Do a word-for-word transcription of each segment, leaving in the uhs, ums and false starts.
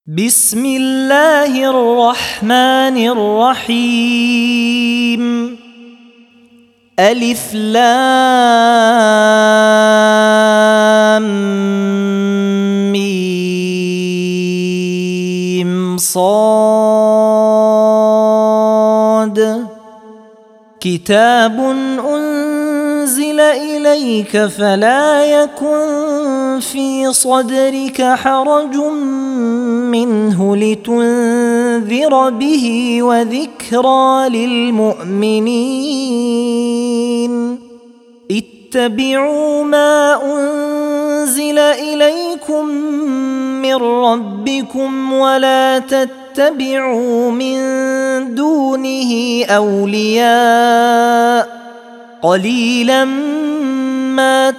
بسم الله الرحمن الرحيم. ألف لام ميم صاد. كتاب أنزل إليك فلا يكن في صدرك حرج منه لتنذر به وذكرى للمؤمنين. اتبعوا ما أنزل إليكم من ربكم ولا تتبعوا من دونه أولياء قليلا ما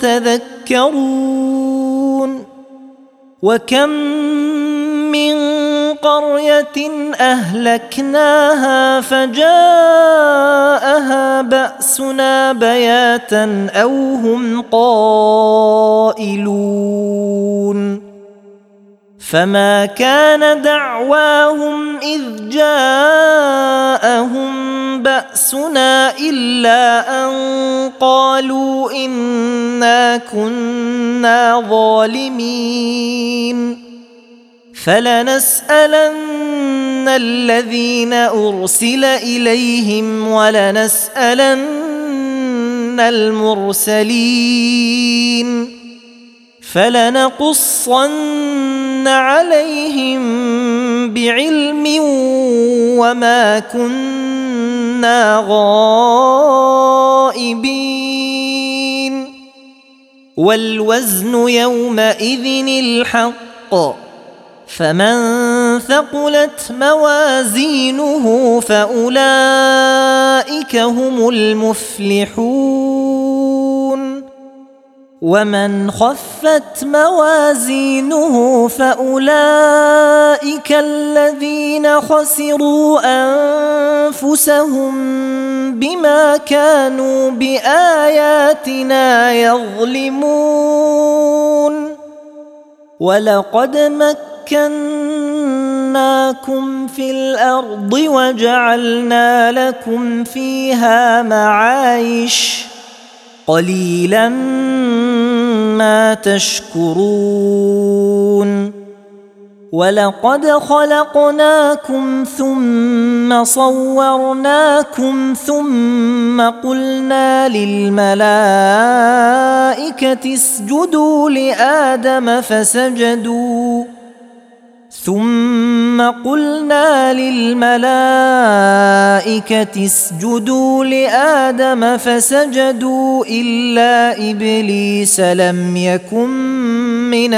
تذكرون. وكم من قرية أهلكناها فجاءها بأسنا بياتا أو هم قائلون. فما كان دعواهم إذ جاءهم بأسنا إلا أن قالوا إنا كنا ظالمين. فلنسألن الذين أرسل إليهم ولنسألن المرسلين. فلنقصن عليهم بعلم وما كنا غائبين. والوزن يومئذ الحق، فمن ثقلت موازينه فأولئك هم المفلحون. ومن خفت موازينه فأولئك الذين خسروا أنفسهم بما كانوا بآياتنا يظلمون. ولقد مكناكم في الأرض وجعلنا لكم فيها معايش قليلا ما تشكرون. ولقد خلقناكم ثم صورناكم ثم قلنا للملائكة اسجدوا لآدم فسجدوا ثم قلنا للملائكة اسجدوا لآدم فسجدوا إلا إبليس لم يكن من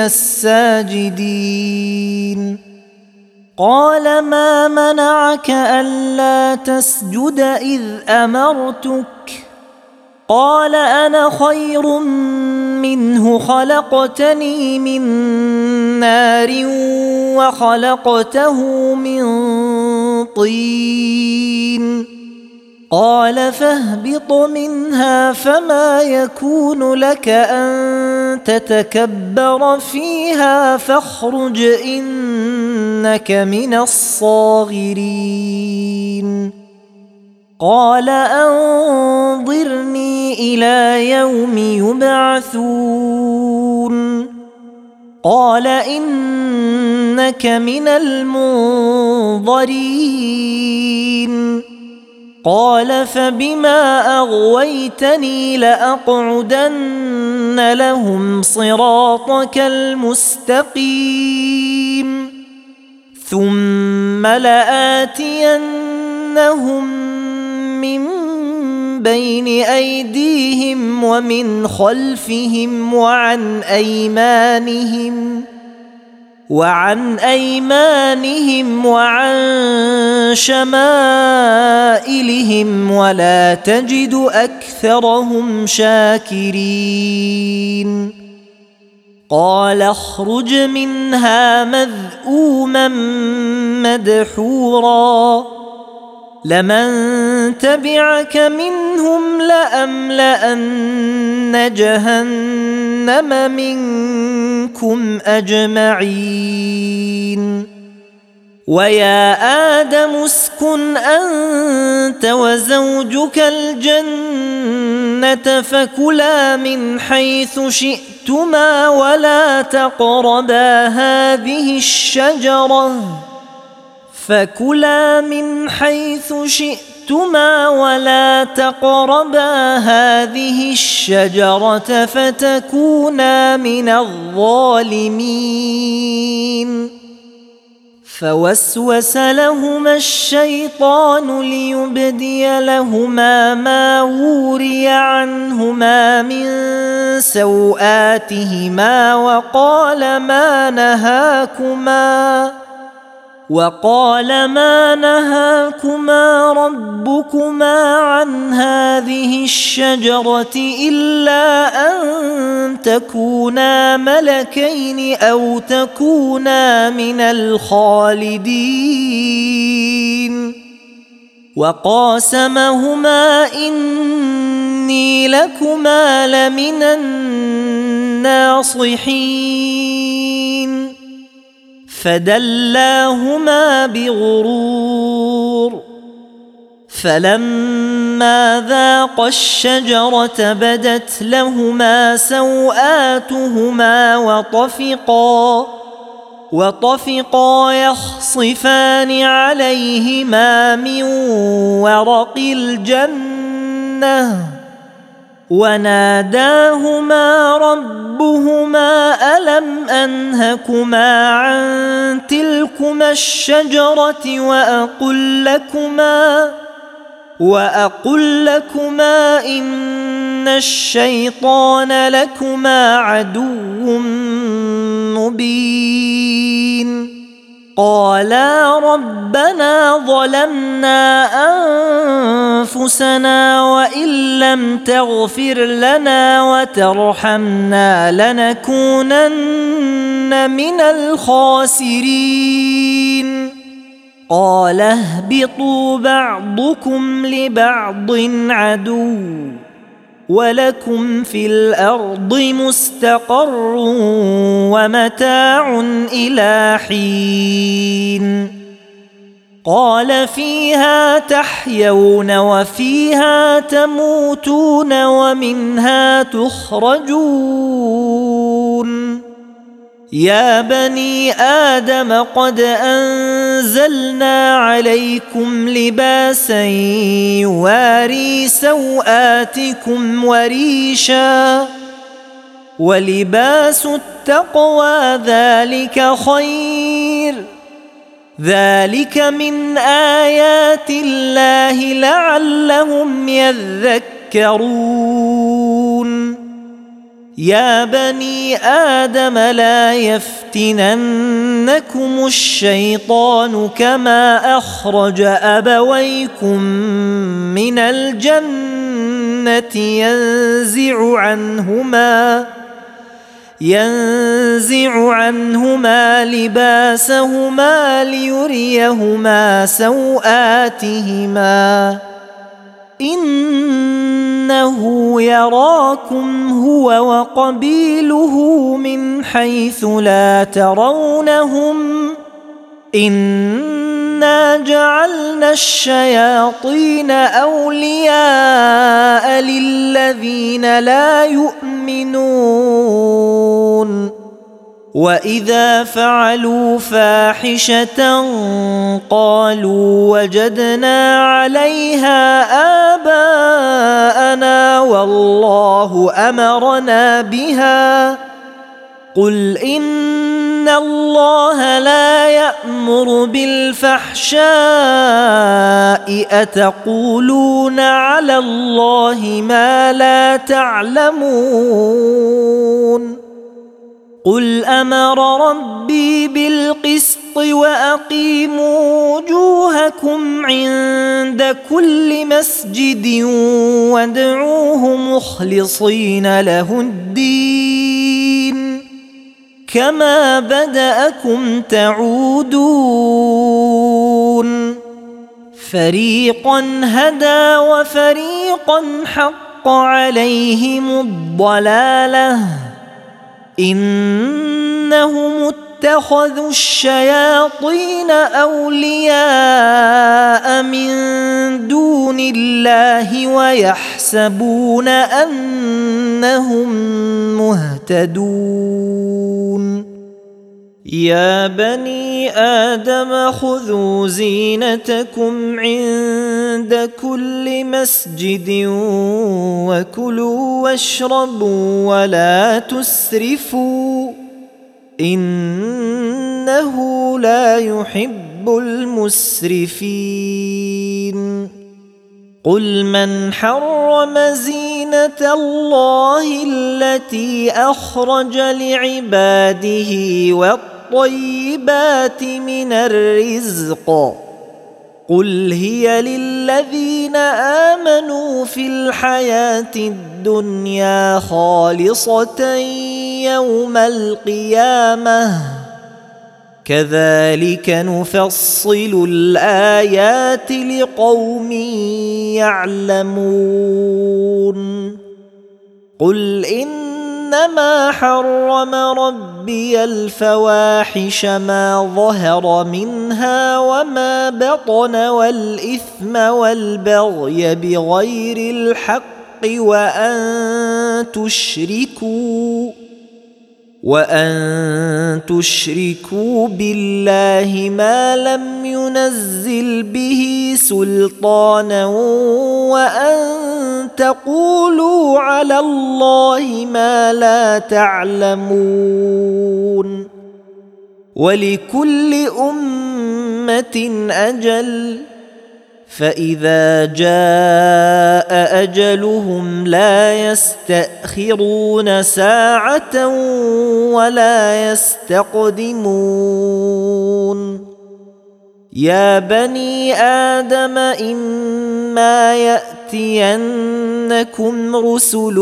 الساجدين. قال ما منعك ألا تسجد إذ أمرتك؟ قال أنا خير منه خلقتني من نار وخلقته من طين. قال فاهبط منها فما يكون لك أن تتكبر فيها فاخرج إنك من الصاغرين. قال أنظرني إلى يوم يبعثون. قال إنك من المنظرين. قال فبما أغويتني لأقعدن لهم صراطك المستقيم ثم لآتينهم من بين أيديهم ومن خلفهم وعن أيمانهم وعن أيمانهم وعن شمائلهم ولا تجد أكثرهم شاكرين. قال اخرج منها مذءوما مدحورا لمن تبعك منهم لأملأن جهنم منكم أجمعين ويا آدم اسكن أنت وزوجك الجنة فكلا من حيث شئتما ولا تقربا هذه الشجرة فكلا من حيث شئتما ولا تقربا هذه الشجرة فتكونا من الظالمين. فوسوس لهما الشيطان ليبدي لهما ما وري عنهما من سوآتهما وقال ما نهاكما وقال ما نهاكما ربكما عن هذه الشجرة إلا أن تكونا ملكين أو تكونا من الخالدين. وقاسمهما إني لكما لمن الناصحين فدلاهما بغرور. فلما ذاقا الشجرة بدت لهما سوآتهما وطفقا وطفقا يخصفان عليهما من ورق الجنة وناداهما ربهما ألم أنهكما عن تلكما الشجرة وأقل لكما وأقل لكما إن الشيطان لكما عدو مبين. قالا ربنا ظلمنا أنفسنا وإن لم تغفر لنا وترحمنا لنكونن من الخاسرين. قال اهبطوا بعضكم لبعض عدو ولكم في الأرض مستقر ومتاع إلى حين. قال فيها تحيون وفيها تموتون ومنها تخرجون. يا بني آدم قد أنزلنا عليكم لباسا يواري سوآتكم وريشا ولباس التقوى ذلك خير ذلك من آيات الله لعلهم يذكرون. يا بني آدم لا يفتننكم الشيطان كما أخرج أبويكم من الجنة ينزع عنهما ينزع عنهما لباسهما ليريهما سوآتهما إنه يراكم هو وقبيله من حيث لا ترونهم إنا جعلنا الشياطين أولياء للذين لا يؤمنون. وإذا فعلوا فاحشة قالوا وجدنا عليها آباءنا والله أمرنا بها قل إن الله لا يأمر بالفحشاء أتقولون على الله ما لا تعلمون. قل أمر ربي بالقسط وأقيموا وجوهكم عند كل مسجد وادعوه مخلصين له الدين كما بدأكم تعودون. فريقا هدى وفريقا حق عليهم الضلالة إنهم اتخذوا الشياطين أولياء من دون الله ويحسبون أنهم مهتدون. يا بني آدم خذوا زينتكم عند كل مسجد وكلوا واشربوا ولا تسرفوا إنه لا يحب المسرفين. قل من حرم زينة الله التي أخرج لعباده والطيبات من الرزق قل هي للذين آمنوا في الحياة الدنيا خالصة يوم القيامة كذلك نفصل الآيات لقوم يعلمون. قل إنما حرم ربي الفواحش ما ظهر منها وما بطن والإثم والبغي بغير الحق وأن تشركوا وأن تشركوا بالله ما لم ينزل به سلطانا وأن تقولوا على الله ما لا تعلمون. ولكل أمة أجل فإذا جاء أجلهم لا يستأخرون ساعة ولا يستقدمون. يا بني آدم إما يأتينكم رسل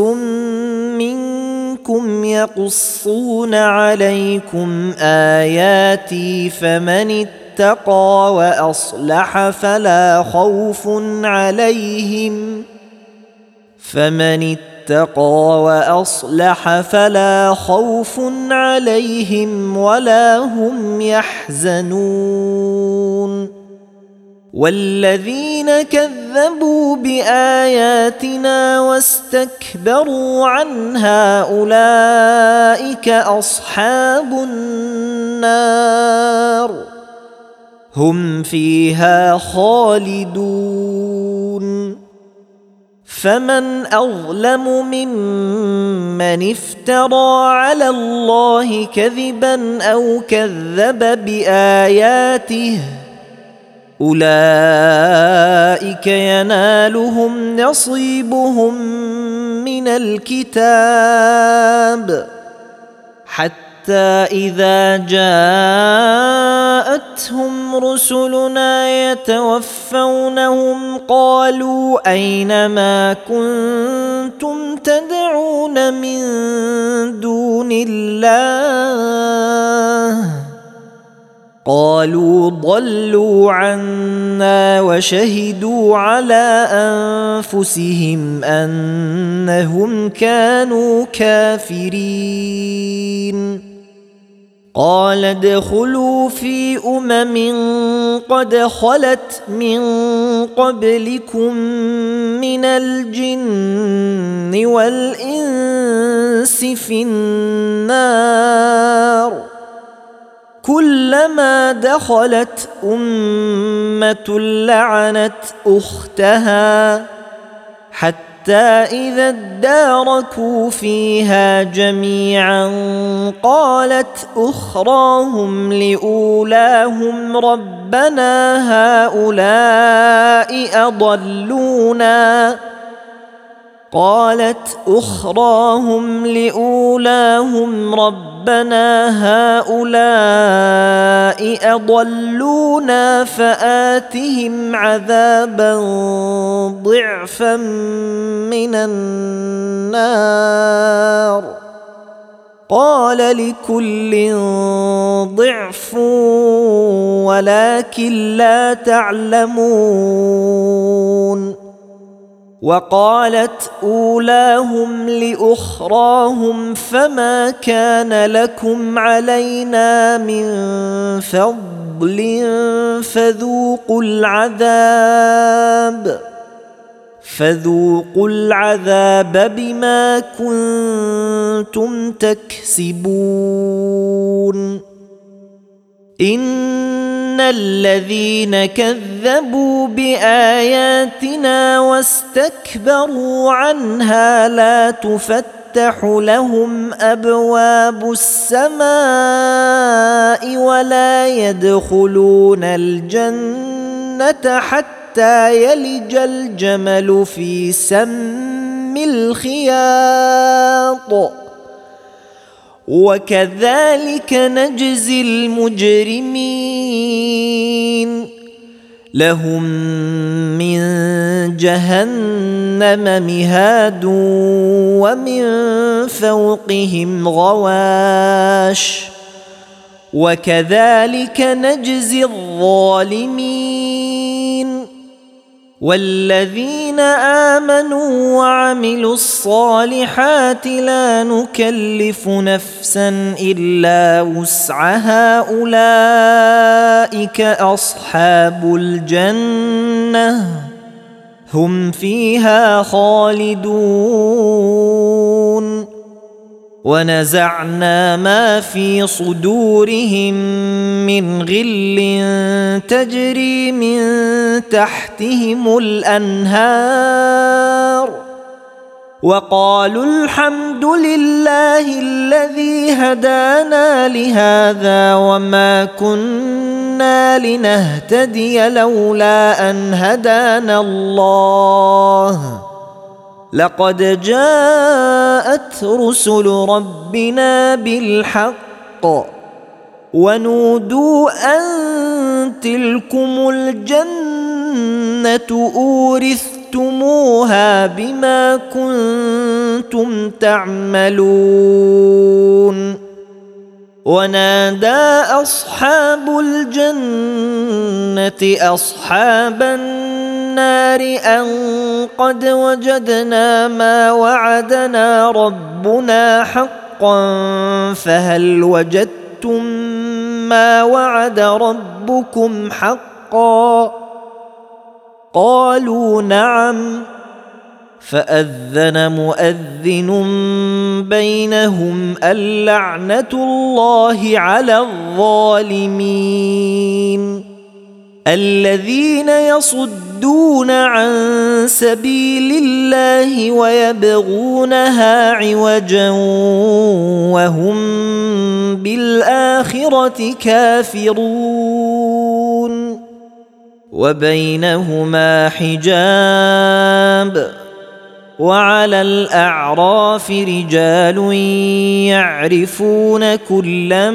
منكم يقصون عليكم آياتي فمن اتقى وأصلح فلا خوف عليهم فمن اتقى وأصلح فلا خوف عليهم ولا هم يحزنون. والذين كذبوا بآياتنا واستكبروا عنها أولئك أصحاب النار هم فيها خالدون. فمن أظلم ممن افترى على الله كذبا أو كذب بآياته أولئك ينالهم نصيبهم من الكتاب حتى إذا جاءتهم رسلنا يتوفونهم قالوا أين ما كنتم تدعون من دون الله قالوا ضلوا عنا وشهدوا على أنفسهم أنهم كانوا كافرين. قال ادخلوا في أمم قد خلت من قبلكم من الجن والإنس في النار كلما دخلت أمة لعنت أختها حتى إذا اداركوا فيها جميعا قالت أخراهم لأولاهم ربنا هؤلاء أضلونا قالت أخراهم لأولاهم ربنا هؤلاء أضلونا فآتهم عذابا ضعفا من النار قال لكل ضعف ولكن لا تعلمون. وقالت أولاهم لأخراهم فما كان لكم علينا من فضل فذوقوا العذاب فذوقوا العذاب بما كنتم تكسبون إن الذين كذبوا بآياتنا واستكبروا عنها لا تفتح لهم أبواب السماء ولا يدخلون الجنة حتى يلج الجمل في سم الخياط وكذلك نجزي المجرمين لهم من جهنم مهاد ومن فوقهم غواش وكذلك نجزي الظالمين والذين آمنوا وعملوا الصالحات لا نكلف نفسا إلا وسعها أولئك أصحاب الجنة هم فيها خالدون ونزعنا ما في صدورهم من غل تجري من تحتهم الأنهار وقالوا الحمد لله الذي هدانا لهذا وما كنا لنهتدي لولا أن هدانا الله لقد جاءت رسل ربنا بالحق ونودوا أن تلكم الجنة أورثتموها بما كنتم تعملون ونادى أصحاب الجنة أصحاب النار أن قد وجدنا ما وعدنا ربنا حقا فهل وجدتم ما وعد ربكم حقا قالوا نعم فأذن مؤذن بينهم اللعنة الله على الظالمين الذين يصدون عن سبيل الله ويبغونها عوجا وهم بالآخرة كافرون وبينهما حجاب وعلى الأعراف رجال يعرفون كلا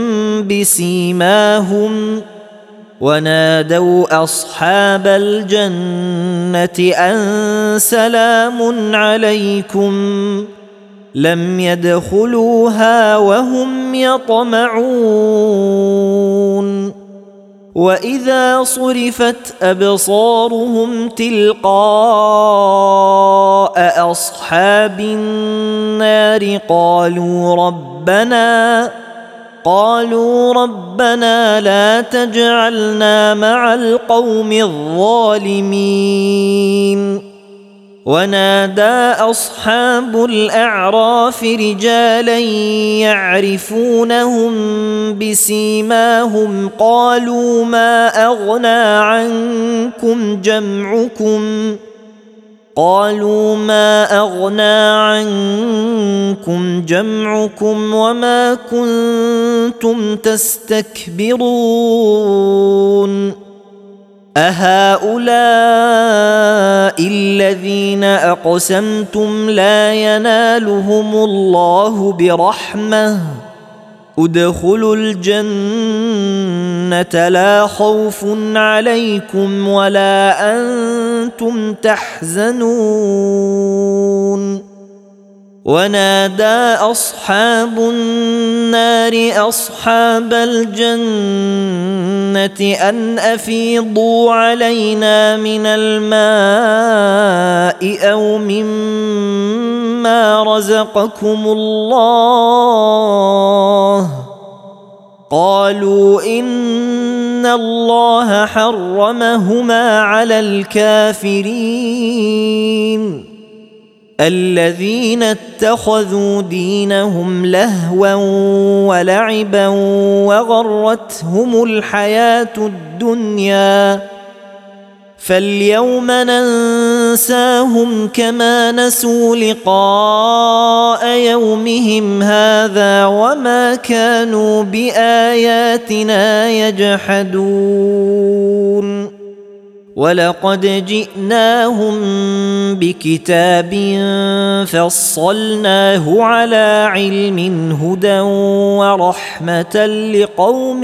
بسيماهم ونادوا أصحاب الجنة أن سلام عليكم لم يدخلوها وهم يطمعون وإذا صرفت أبصارهم تلقاء أصحاب النار قالوا ربنا قالوا ربنا لا تجعلنا مع القوم الظالمين ونادى أصحاب الأعراف رجالا يعرفونهم بسيماهم قالوا ما أغنى عنكم جمعكم قالوا ما أغنى عنكم جمعكم وما كنتم تستكبرون أهؤلاء الذين أقسمتم لا ينالهم الله برحمة ادخلوا الجنة لا خوف عليكم ولا أنتم تحزنون ونادى أصحاب النار أصحاب الجنة أن أفيضوا علينا من الماء أو مما رزقكم الله قالوا إن الله حرمهما على الكافرين الذين اتخذوا دينهم لهوا ولعبا وغرتهم الحياة الدنيا فاليوم ننساهم كما نسوا لقاء يومهم هذا وما كانوا بآياتنا يجحدون ولقد جئناهم بكتاب فصلناه على علم هدى ورحمة لقوم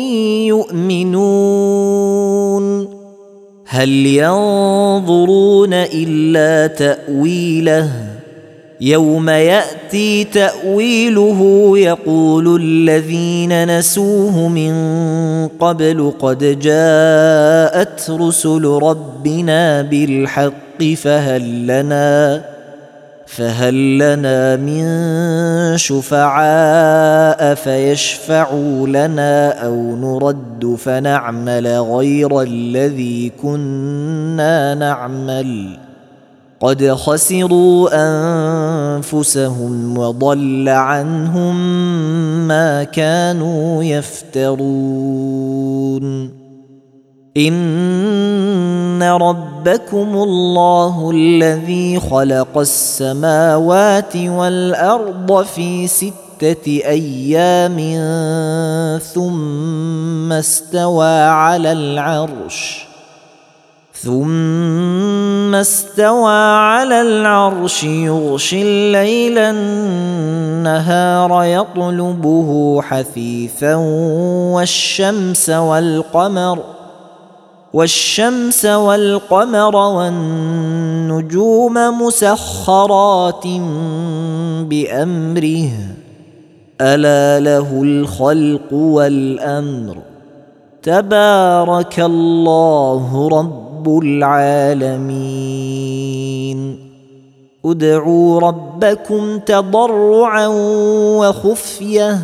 يؤمنون هل ينظرون إلا تأويله يوم يأتي تأويله يقول الذين نسوه من قبل قد جاءت رسل ربنا بالحق فهل لنا فهل لنا من شفعاء فيشفعوا لنا أو نرد فنعمل غير الذي كنا نعمل قد خسروا أنفسهم وضل عنهم ما كانوا يفترون إن ربكم الله الذي خلق السماوات والأرض في ستة أيام ثم استوى على العرش ثم استوى على العرش يغشي الليل النهار يطلبه حثيثا والشمس والقمر والشمس والقمر والنجوم مسخرات بأمره ألا له الخلق والأمر تبارك الله رب العالمين ادعوا ربكم تضرعا وخفية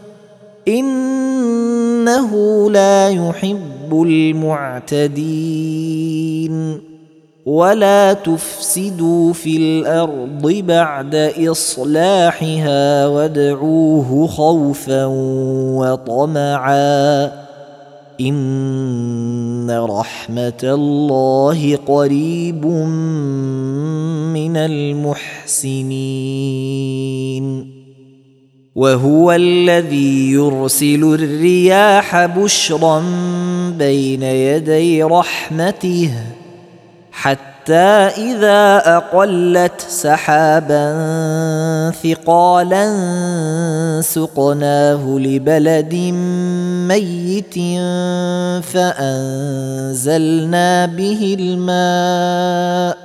إنه لا يحب المعتدين ولا تفسدوا في الأرض بعد إصلاحها وادعوه خوفا وطمعا إن رحمة الله قريب من المحسنين وهو الذي يرسل الرياح بشرا بين يدي رحمته حتى إذا أقلت سحابا ثقالا سقناه لبلد ميت فأنزلنا به الماء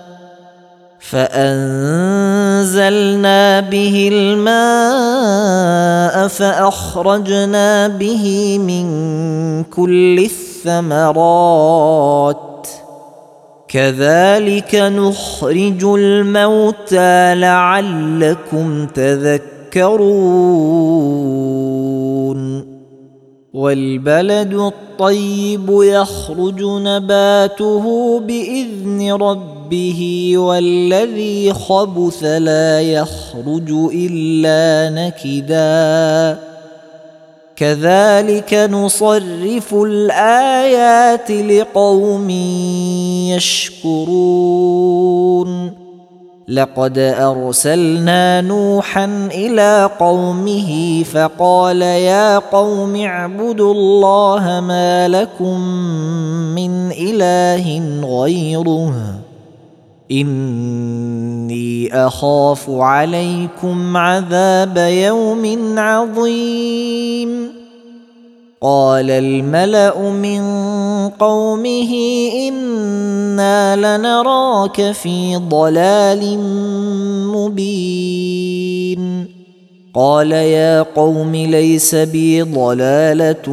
فأنزلنا به الماء فأخرجنا به من كل الثمرات كذلك نخرج الموتى لعلكم تذكرون والبلد الطيب يخرج نباته بإذن ربه والذي خبث لا يخرج إلا نكدا كذلك نصرف الآيات لقوم يشكرون لقد أرسلنا نوحا إلى قومه فقال يا قوم اعبدوا الله ما لكم من إله غيره إني أخاف عليكم عذاب يوم عظيم قال الملأ من قومه إنا لنراك في ضلال مبين قال يا قوم ليس بي ضلالة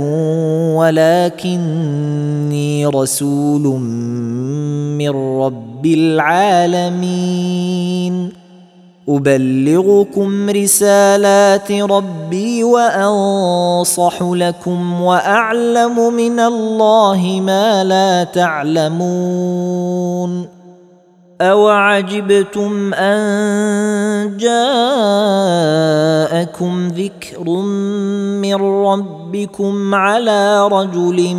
ولكني رسول من رب العالمين أبلغكم رسالات ربي وأنصح لكم وأعلم من الله ما لا تعلمون أوعجبتم أن جاءكم ذكر من ربكم على رجل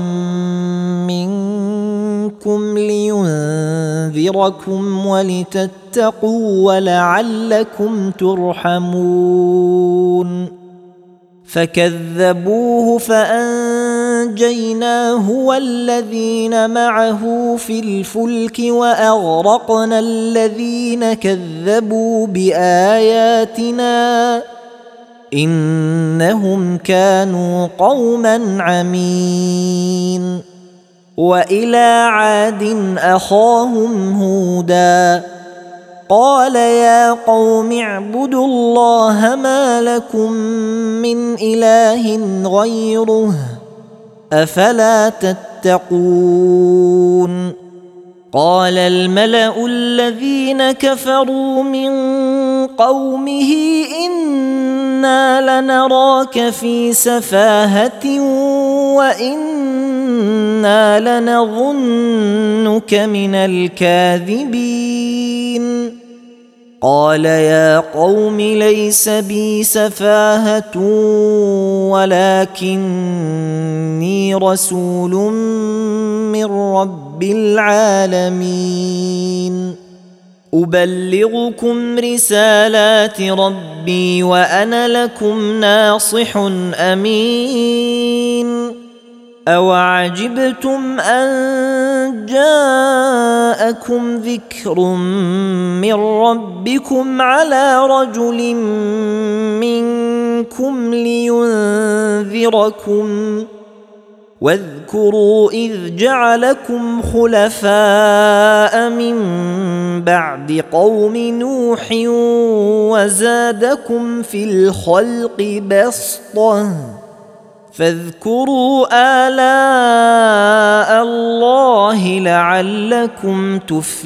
منكم لينذركم ولتتقوا ولعلكم ترحمون فكذبوه فأنجيناه والذين معه في الفلك وأغرقنا الذين كذبوا بآياتنا إنهم كانوا قوما عمين وإلى عاد أخاهم هودا قال يا قوم اعبدوا الله ما لكم من إله غيره أفلا تتقون قال الملأ الذين كفروا من قومه إنا لنراك في سفاهة وإنا لنظنك من الكاذبين قال يا قوم ليس بي سفاهة ولكني رسول من رب العالمين أبلغكم رسالات ربي وأنا لكم ناصح أمين أوعجبتم أن جاءكم ذكر من ربكم على رجل منكم لينذركم واذكروا إذ جعلكم خلفاء من بعد قوم نوح وزادكم في الخلق بسطة فاذكروا آلاء الله لعلكم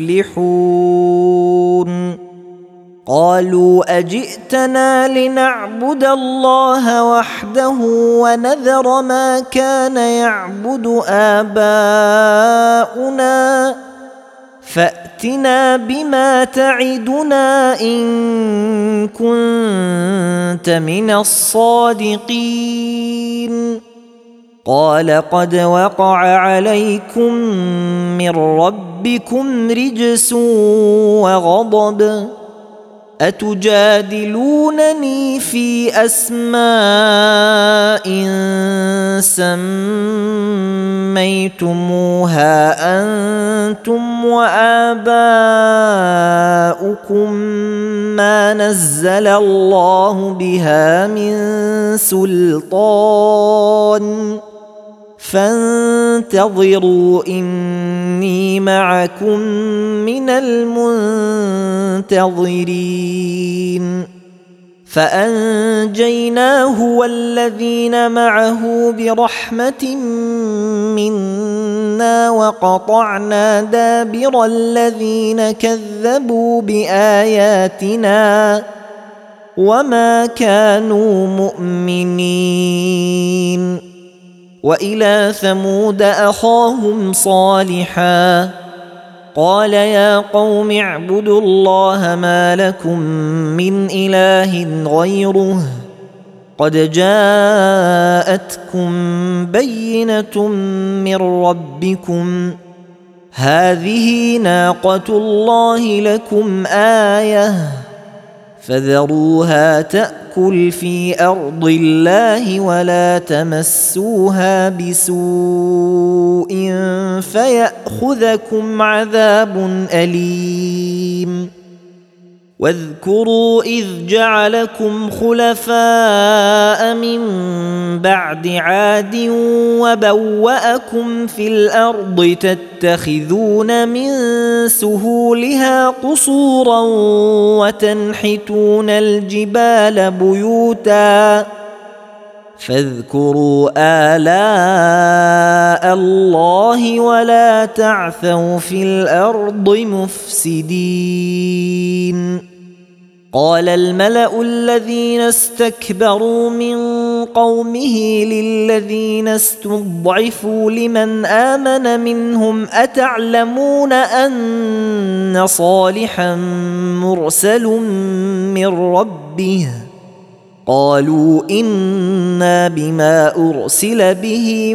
تفلحون قالوا أجئتنا لنعبد الله وحده ونذر ما كان يعبد آباؤنا فأتنا بما تعدنا إن كنت من الصادقين قال قد وقع عليكم من ربكم رجس وغضب أتجادلونني في أسماء سميتموها أنتم وآباؤكم ما نزل الله بها من سلطان فانتظروا إني معكم من المنتظرين فأنجيناه والذين معه برحمة منا وقطعنا دابر الذين كذبوا بآياتنا وما كانوا مؤمنين وإلى ثمود أخاهم صالحا قال يا قوم اعبدوا الله ما لكم من إله غيره قد جاءتكم بينة من ربكم هذه ناقة الله لكم آية فذروها تأكل في أرض الله ولا تمسوها بسوء فيأخذكم عذاب أليم واذكروا إذ جعلكم خلفاء من بعد عاد وبوأكم في الأرض تتخذون من سهولها قصورا وتنحتون الجبال بيوتا فاذكروا آلاء الله ولا تعثوا في الأرض مفسدين. قال الملأ الذين استكبروا من قومه للذين استضعفوا لمن آمن منهم أتعلمون أن صالحا مرسل من ربه قالوا إنا بما أرسل به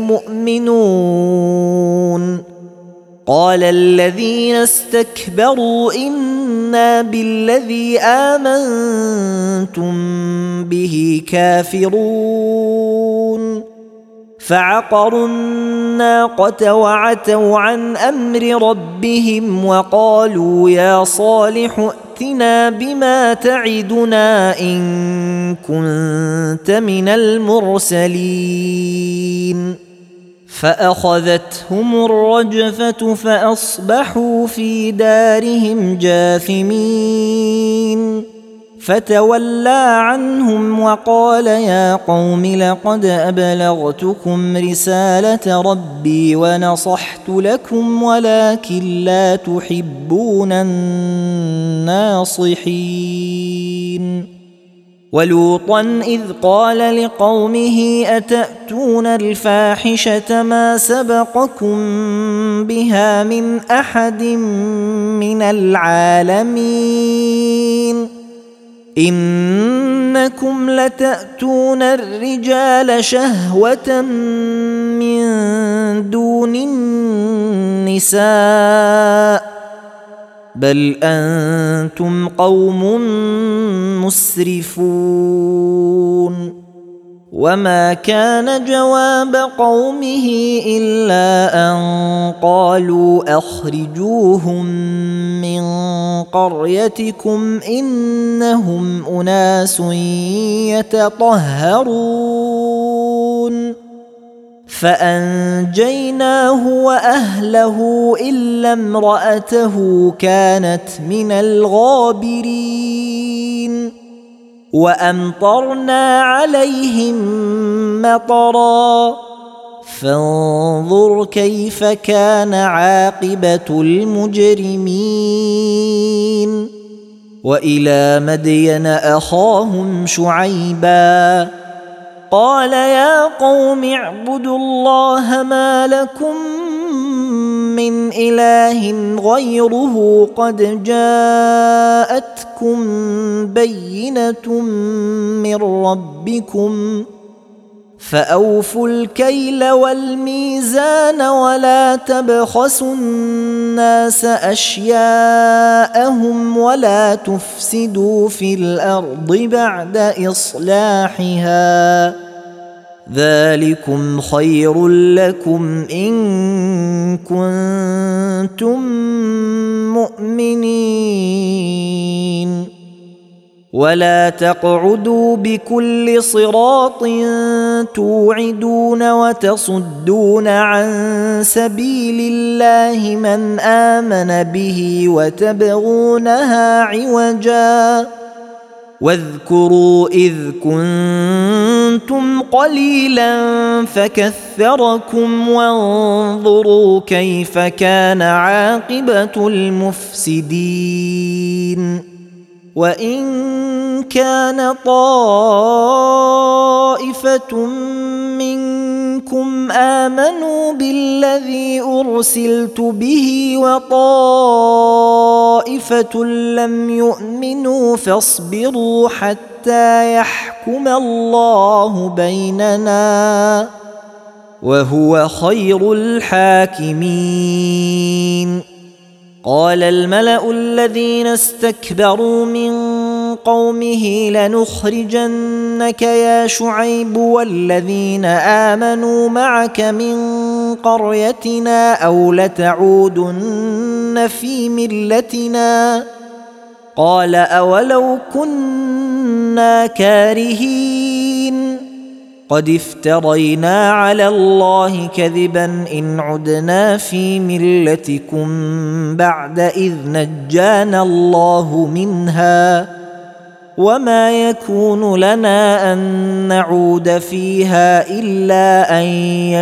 مؤمنون. قال الذين استكبروا إنا بالذي آمنتم به كافرون فعقروا الناقة وعتوا عن أمر ربهم وقالوا يا صالح ائتنا بما تعدنا إن كنت من المرسلين. فأخذتهم الرجفة فأصبحوا في دارهم جاثمين. فتولى عنهم وقال يا قوم لقد أبلغتكم رسالة ربي ونصحت لكم ولكن لا تحبون الناصحين. ولوطا إذ قال لقومه أتأتون الفاحشة ما سبقكم بها من أحد من العالمين إنكم لتأتون الرجال شهوة من دون النساء بل أنتم قوم مسرفون. وما كان جواب قومه إلا أن قالوا أخرجوهم من قريتكم إنهم أناس يتطهرون. فأنجيناه وأهله إلا امرأته كانت من الغابرين. وأمطرنا عليهم مطرا فانظر كيف كان عاقبة المجرمين. وإلى مدين أخاهم شعيبا قال يا قوم اعبدوا الله ما لكم من إله غيره قد جاءتكم بينة من ربكم فأوفوا الكيل والميزان ولا تبخسوا الناس أشياءهم ولا تفسدوا في الأرض بعد إصلاحها ذلكم خير لكم إن كنتم مؤمنين. ولا تقعدوا بكل صراط توعدون وتصدون عن سبيل الله من آمن به وتبغونها عوجا واذكروا إذ كنتم قليلا فكثركم وانظروا كيف كان عاقبة المفسدين. وإن كان طائفة منكم آمنوا بالذي أرسلت به وطائفة لم يؤمنوا فاصبروا حتى يحكم الله بيننا وهو خير الحاكمين. قال الملأ الذين استكبروا من قومه لنخرجنك يا شعيب والذين آمنوا معك من قريتنا أو لتعودن في ملتنا قال أولو كنا كارهين قد افترينا على الله كذبا إن عدنا في ملتكم بعد إذ نجانا الله منها وما يكون لنا أن نعود فيها إلا أن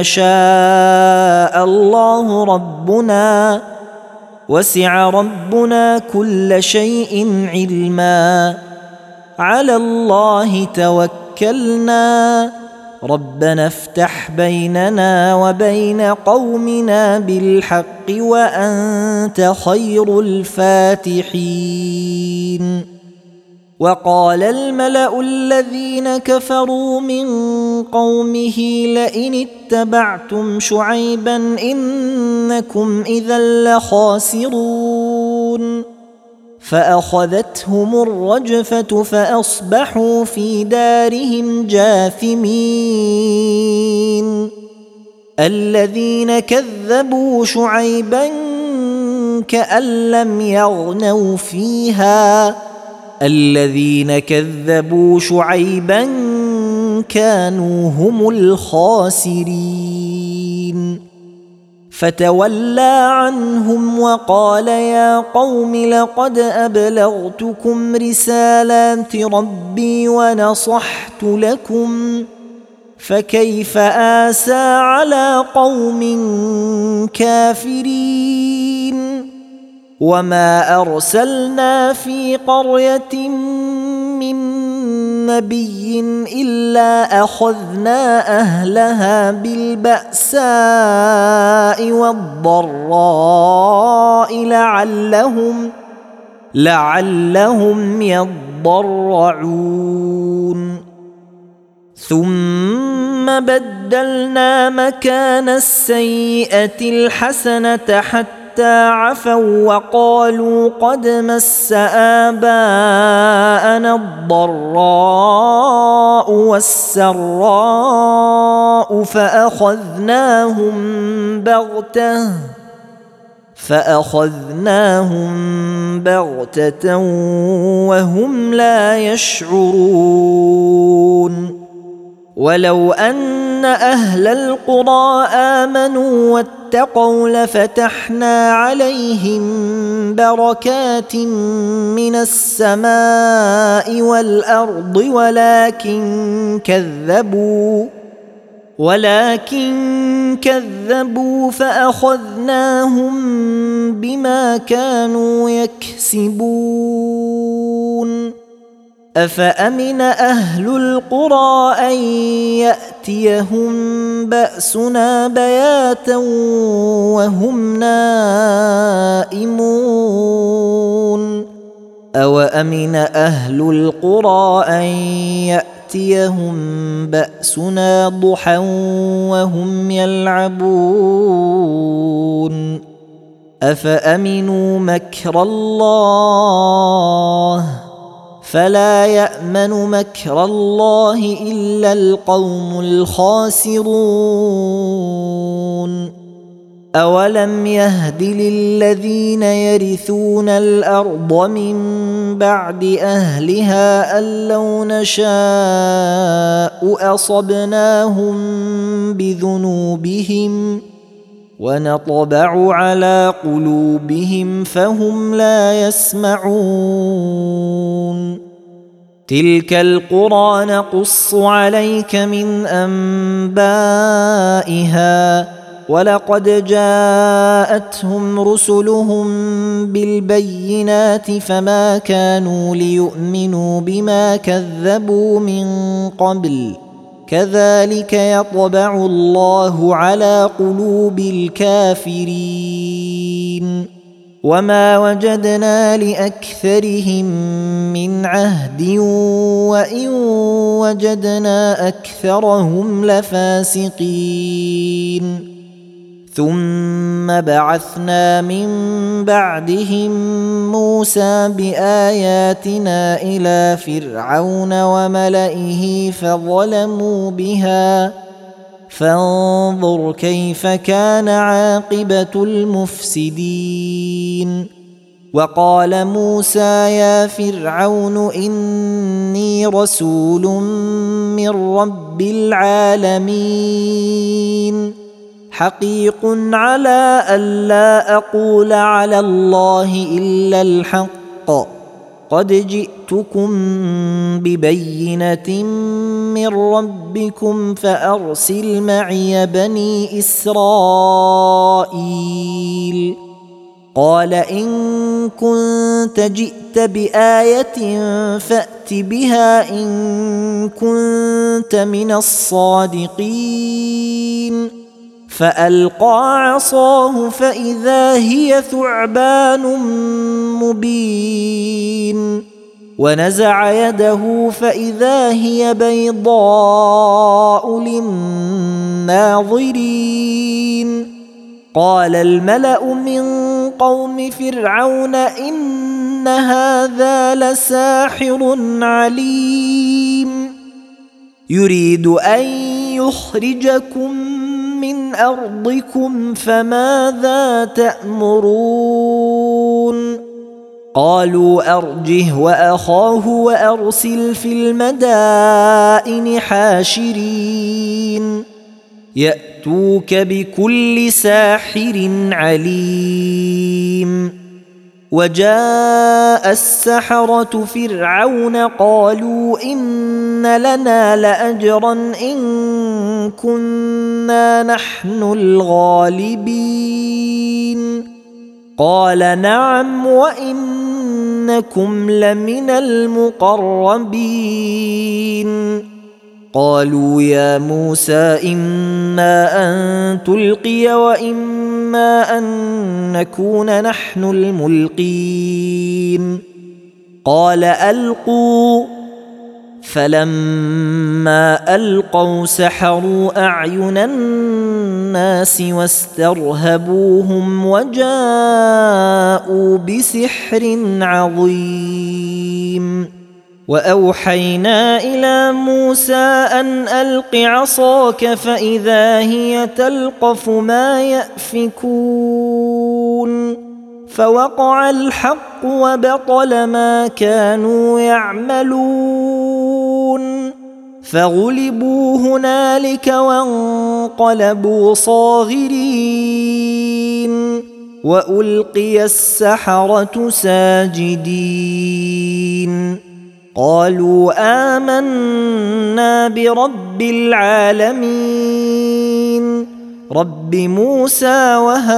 يشاء الله ربنا وسع ربنا كل شيء علما على الله توكلنا ربنا افتح بيننا وبين قومنا بالحق وأنت خير الفاتحين. وقال الملأ الذين كفروا من قومه لئن اتبعتم شعيبا إنكم إذا لخاسرون فأخذتهم الرجفة فأصبحوا في دارهم جاثمين. الذين كذبوا شعيبا كأن لم يغنوا فيها الذين كذبوا شعيبا كانوا هم الخاسرين. فتولى عنهم وقال يا قوم لقد أبلغتكم رسالات ربي ونصحت لكم فكيف آسى على قوم كافرين. وما أرسلنا في قرية من نبي إلا أخذنا أهلها بالبأساء والضراء لعلهم لعلهم يضرعون. ثم بدلنا مكان السيئة الحسنة حتى حتى عفوا وقالوا قد مس آباءنا الضراء والسراء فأخذناهم بغتة فأخذناهم بغتة وهم لا يشعرون. ولو أن أهل القرى آمنوا واتقوا لفتحنا عليهم بركات من السماء والأرض ولكن كذبوا ولكن كذبوا فأخذناهم بما كانوا يكسبون. أفأمن أهل القرى أن يأتيهم بأسنا بياتا وهم نائمون أوأمن أهل القرى أن يأتيهم بأسنا ضحى وهم يلعبون أفأمنوا مكر الله فلا يأمن مكر الله إلا القوم الخاسرون. أولم يهد للذين يرثون الأرض من بعد أهلها أن لو نشاء أصبناهم بذنوبهم ونطبع على قلوبهم فهم لا يسمعون. تلك القرى نقص عليك من أنبائها ولقد جاءتهم رسلهم بالبينات فما كانوا ليؤمنوا بما كذبوا من قبل كذلك يطبع الله على قلوب الكافرين. وما وجدنا لأكثرهم من عهد وإن وجدنا أكثرهم لفاسقين. ثم بعثنا من بعدهم موسى بآياتنا إلى فرعون وملئه فظلموا بها فانظر كيف كان عاقبة المفسدين. وقال موسى يا فرعون إني رسول من رب العالمين حقيق على ألا أقول على الله إلا الحق قد جئتكم ببينة من ربكم فأرسل معي بني إسرائيل قال إن كنت جئت بآية فأت بها إن كنت من الصادقين فألقى عصاه فإذا هي ثعبان مبين ونزع يده فإذا هي بيضاء للناظرين قال الملأ من قوم فرعون إن هذا لساحر عليم يريد أن يخرجكم من أرضكم فماذا تأمرون قالوا أرجه وأخاه وأرسل في المدائن حاشرين يأتوك بكل ساحر عليم وجاء السحرة فرعون قالوا إن لنا لأجرا إن كنا نحن الغالبين قال نعم وإنكم لمن المقربين قالوا يا موسى إما أن تلقي وإما أن نكون نحن الملقين قال ألقوا فلما ألقوا سحروا أعين الناس واسترهبوهم وجاءوا بسحر عظيم وأوحينا إلى موسى أن ألق عصاك فإذا هي تلقف ما يأفكون فوقع الحق وبطل ما كانوا يعملون فغلبوا هنالك وانقلبوا صاغرين وألقي السحرة ساجدين قالوا آمنا برب العالمين رب موسى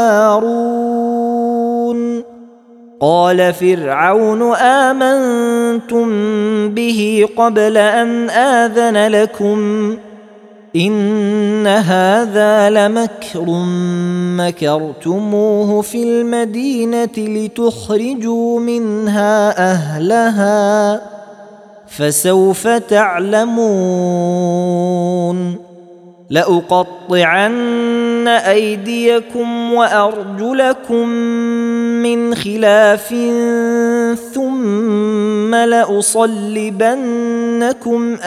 وهارون قال فرعون آمنتم به قبل أن آذن لكم إن هذا لمكر مكرتموه في المدينة لتخرجوا منها أهلها فسوف تعلمون لأقطعن أيديكم وأرجلكم من خلاف ثم لأصلبنكم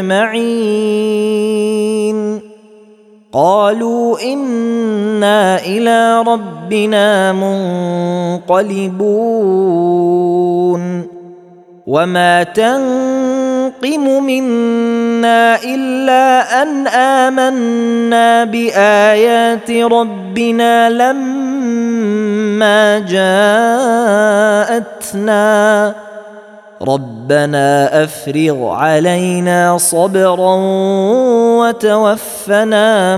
أجمعين قالوا إنا إلى ربنا منقلبون وما تنقم منا إلا أن آمنا بآيات ربنا لما جاءتنا ربنا أفرغ علينا صبرا وتوفنا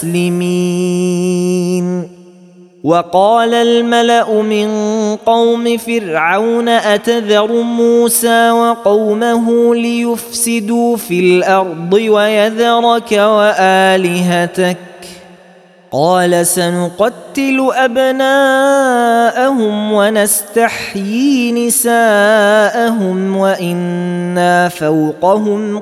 مسلمين وقال الملأ من قوم فرعون أتذر موسى وقومه ليفسدوا في الأرض ويذرك وآلهتك قال سنقتل أبناءهم ونستحيي نساءهم وإنا فوقهم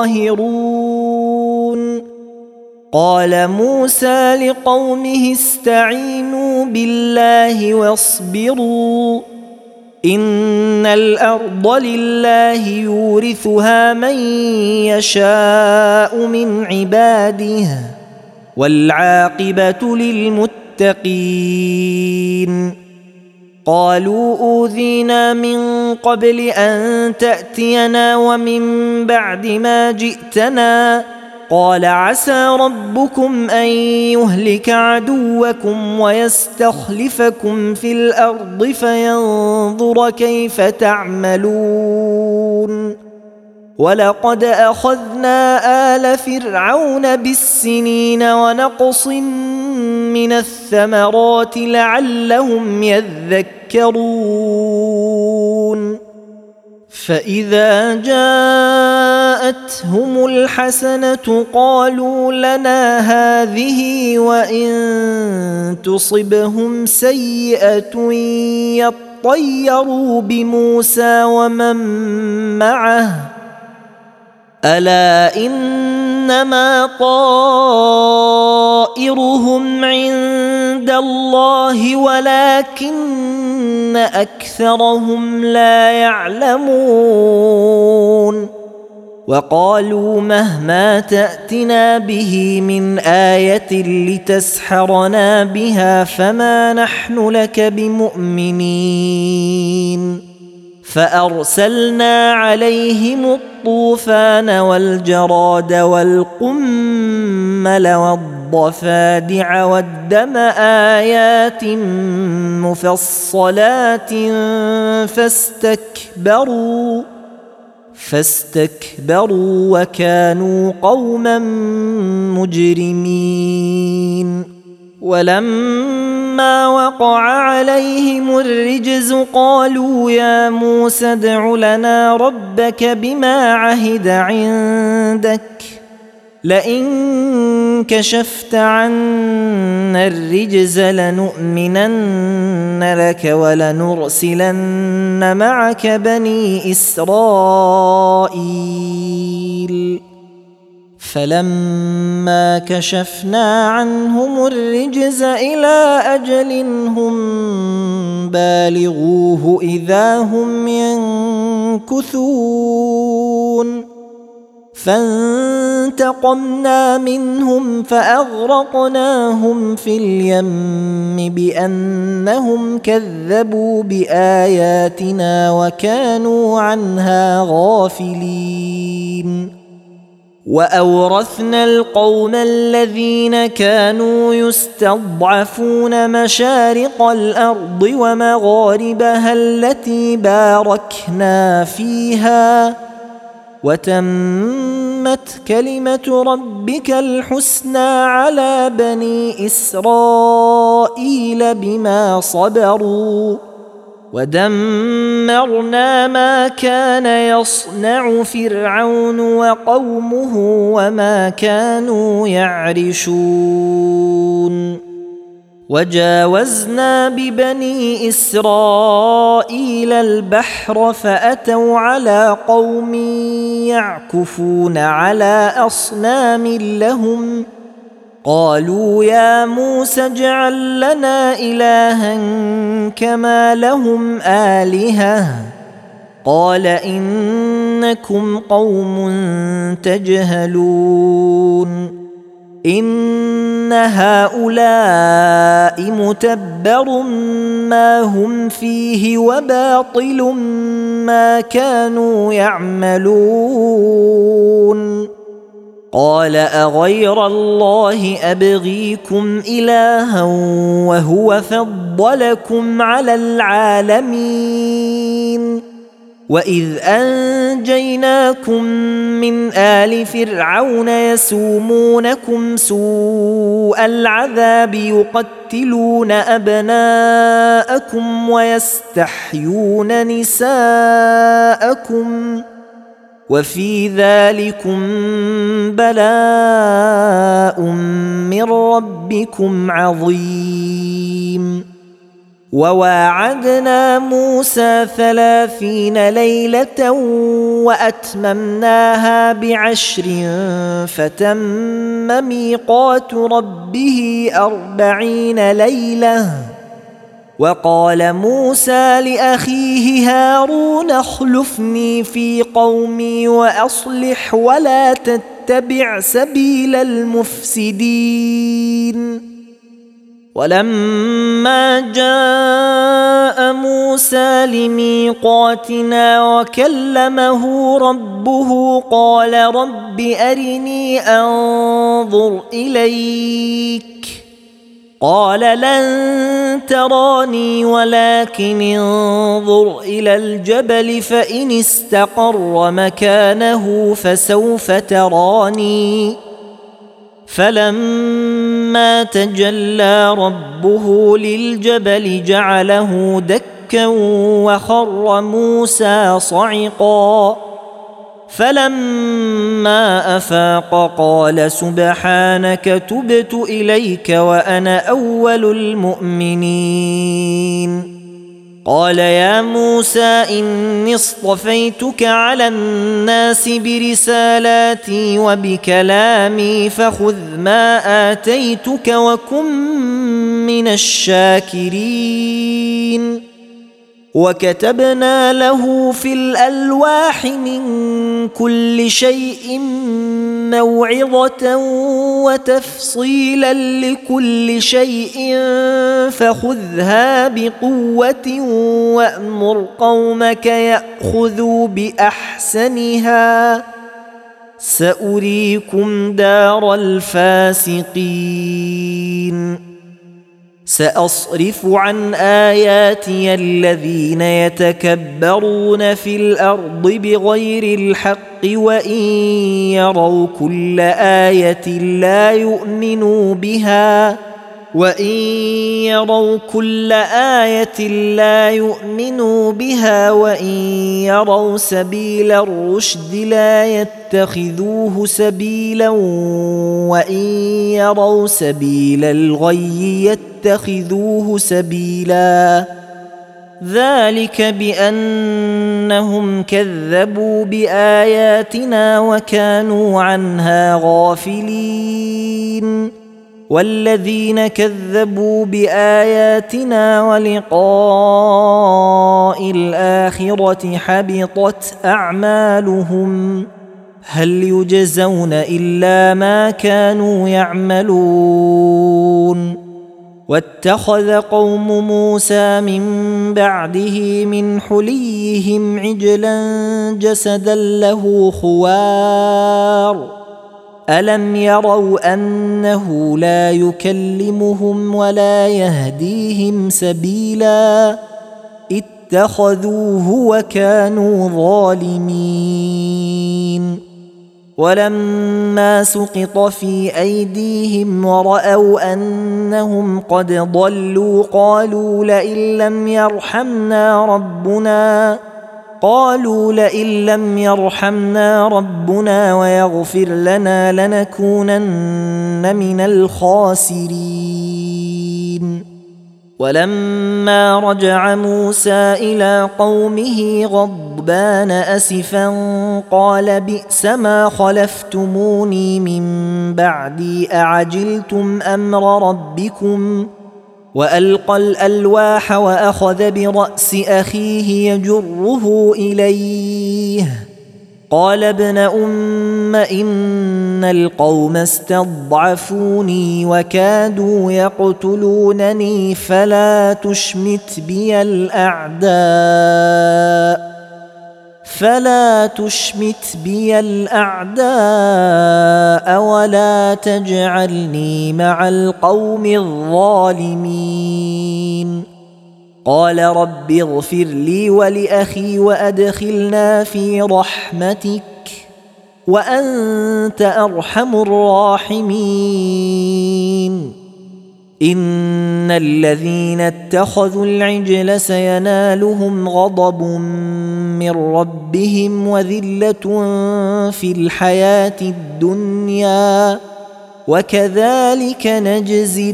قاهرون قال موسى لقومه استعينوا بالله واصبروا إن الأرض لله يورثها من يشاء من عباده والعاقبة للمتقين قالوا أوذينا من قبل أن تأتينا ومن بعد ما جئتنا قال عسى ربكم أن يهلك عدوكم ويستخلفكم في الأرض فينظر كيف تعملون ولقد أخذنا آل فرعون بالسنين ونقص من الثمرات لعلهم يذكرون فإذا جاءتهم الحسنة قالوا لنا هذه وإن تصبهم سيئة يطيروا بموسى ومن معه ألا إنما طائرهم عند الله ولكن أكثرهم لا يعلمون وقالوا مهما تأتنا به من آية لتسحرنا بها فما نحن لك بمؤمنين فأرسلنا عليهم الطوفان والجراد والقمل والضفادع والدم آيات مفصلات فاستكبروا فاستكبروا وكانوا قوما مجرمين ولما وقع عليهم الرجز قالوا يا موسى ادع لنا ربك بما عهد عندك لئن كشفت عنا الرجز لنؤمنن لك ولنرسلن معك بني إسرائيل فلما كشفنا عنهم الرجز إلى أجل هم بالغوه إذا هم ينكثون فانتقمنا منهم فأغرقناهم في اليم بأنهم كذبوا بآياتنا وكانوا عنها غافلين وأورثنا القوم الذين كانوا يستضعفون مشارق الأرض ومغاربها التي باركنا فيها وتمت كلمة ربك الحسنى على بني إسرائيل بما صبروا ودمرنا ما كان يصنع فرعون وقومه وما كانوا يعرشون وجاوزنا ببني إسرائيل البحر فأتوا على قوم يعكفون على أصنام لهم قالوا يا موسى اجعل لنا إلها كما لهم آلهة قال إنكم قوم تجهلون إن هؤلاء متبر ما هم فيه وباطل ما كانوا يعملون قال أغير الله أبغيكم إلها وهو فضلكم على العالمين وإذ أنجيناكم من آل فرعون يسومونكم سوء العذاب يقتلون أبناءكم ويستحيون نساءكم وفي ذلكم بلاء من ربكم عظيم وواعدنا موسى ثلاثين ليلة وأتممناها بعشر فتم ميقات ربه أربعين ليلة وقال موسى لأخيه هارون اخلفني في قومي وأصلح ولا تتبع سبيل المفسدين ولما جاء موسى لميقاتنا وكلمه ربه قال رب أرني أنظر إليك قال لن تراني ولكن انظر إلى الجبل فإن استقر مكانه فسوف تراني فلما تجلى ربه للجبل جعله دكا وخر موسى صعقا فلما أفاق قال سبحانك تبت إليك وأنا أول المؤمنين قال يا موسى إني اصطفيتك على الناس برسالاتي وبكلامي فخذ ما آتيتك وكن من الشاكرين وكتبنا له في الألواح من كل شيء موعظة وتفصيلا لكل شيء فخذها بقوة وأمر قومك يأخذوا بأحسنها سأريكم دار الفاسقين سأصرف عن آياتي الذين يتكبرون في الأرض بغير الحق وإن يروا كل آية لا يؤمنوا بها وإن يروا كل آية لا يؤمنوا بها وإن يروا سبيل الرشد لا يتخذوه سبيلا وإن يروا سبيل الغي يتخذوه سبيلا ذلك بأنهم كذبوا بآياتنا وكانوا عنها غافلين والذين كذبوا بآياتنا ولقاء الآخرة حبطت أعمالهم هل يجزون إلا ما كانوا يعملون واتخذ قوم موسى من بعده من حليهم عجلا جسدا له خوار ألم يروا أنه لا يكلمهم ولا يهديهم سبيلا اتخذوه وكانوا ظالمين ولما سقط في أيديهم ورأوا أنهم قد ضلوا قالوا لئن لم يرحمنا ربنا قالوا لئن لم يرحمنا ربنا ويغفر لنا لنكونن من الخاسرين ولما رجع موسى إلى قومه غضبان أسفا قال بئس ما خلفتموني من بعدي أعجلتم أمر ربكم وألقى الألواح وأخذ برأس أخيه يجره إليه قال ابن أم إن القوم استضعفوني وكادوا يقتلونني فلا تشمت بي الأعداء فلا تشمت بي الأعداء ولا تجعلني مع القوم الظالمين قال رب اغفر لي ولأخي وأدخلنا في رحمتك وأنت أرحم الراحمين إن الذين اتخذوا العجل سينالهم غضب من ربهم وذلة في الحياة الدنيا وكذلك نجزي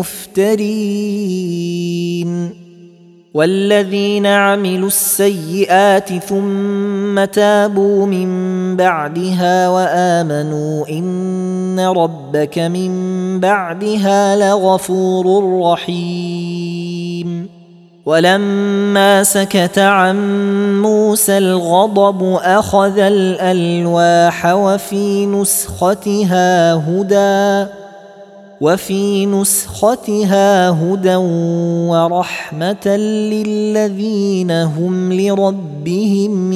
المفترين والذين عملوا السيئات ثم تابوا من بعدها وآمنوا إن ربك من بعدها لغفور رحيم ولما سكت عن موسى الغضب أخذ الألواح وفي نسختها هدى وفي نسختها هدى ورحمة للذين هم لربهم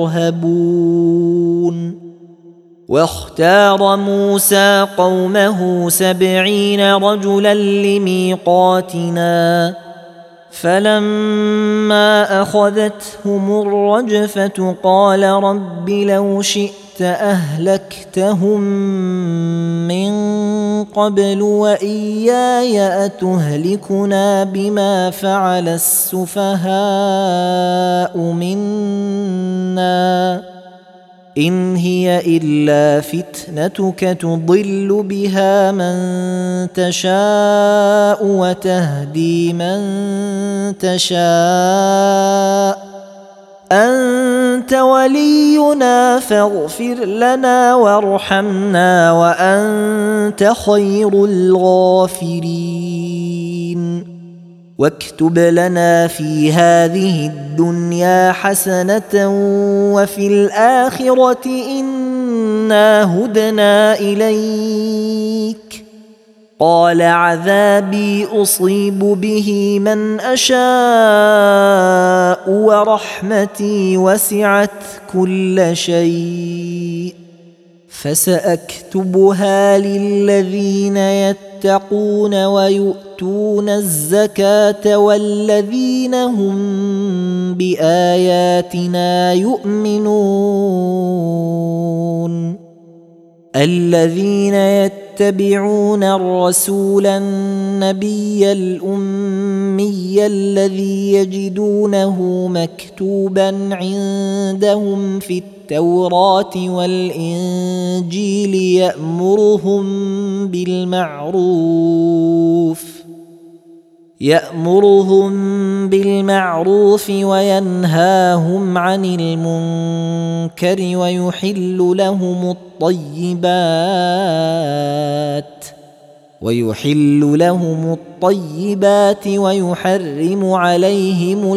يرهبون. واختار موسى قومه سبعين رجلا لميقاتنا فلما أخذتهم الرجفة قال رب لو شئت أهلكتهم من قبل وإياي أتهلكنا بما فعل السفهاء منا إن هي إلا فتنتك تضل بها من تشاء وتهدي من تشاء أنت ولينا فاغفر لنا وارحمنا وأنت خير الغافرين. واكتب لنا في هذه الدنيا حسنة وفي الآخرة إنا هدنا إليك قال عذابي أصيب به من أشاء ورحمتي وسعت كل شيء فسأكتبها للذين يتقون ويؤتون الزكاة والذين هم بآياتنا يؤمنون الذين يتبعون الرسول النبي الأمي الذي يجدونه مكتوبا عندهم في التوراة والإنجيل يأمرهم بالمعروف يأمرهم بالمعروف وينهاهم عن المنكر ويحل لهم الطيبات ويحل لهم الطيبات ويحرم عليهم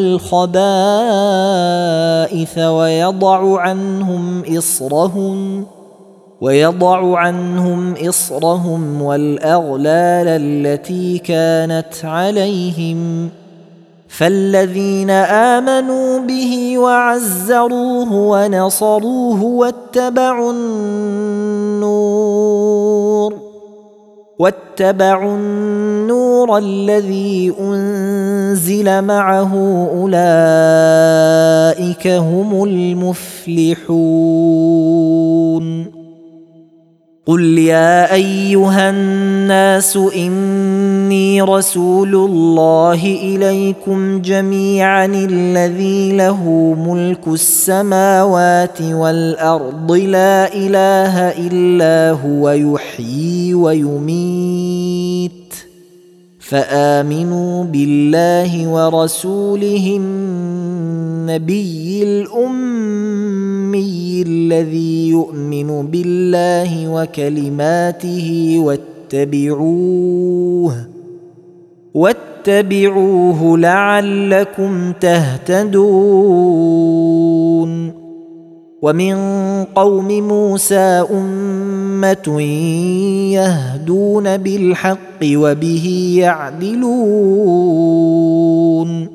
الخبائث ويضع عنهم إصرهم ويضع عنهم إصرهم والأغلال التي كانت عليهم فالذين آمنوا به وعزروه ونصروه واتبعوا النور واتبعوا النور الذي أنزل معه أولئك هم المفلحون. قل يا أيها الناس إني رسول الله إليكم جميعا الذي له ملك السماوات والأرض لا إله إلا هو يحيي ويميت فآمنوا بالله ورسوله النبي الأمي الذي يؤمن بالله وكلماته واتبعوه واتبعوه لعلكم تهتدون. ومن قوم موسى أمة يهدون بالحق وبه يعدلون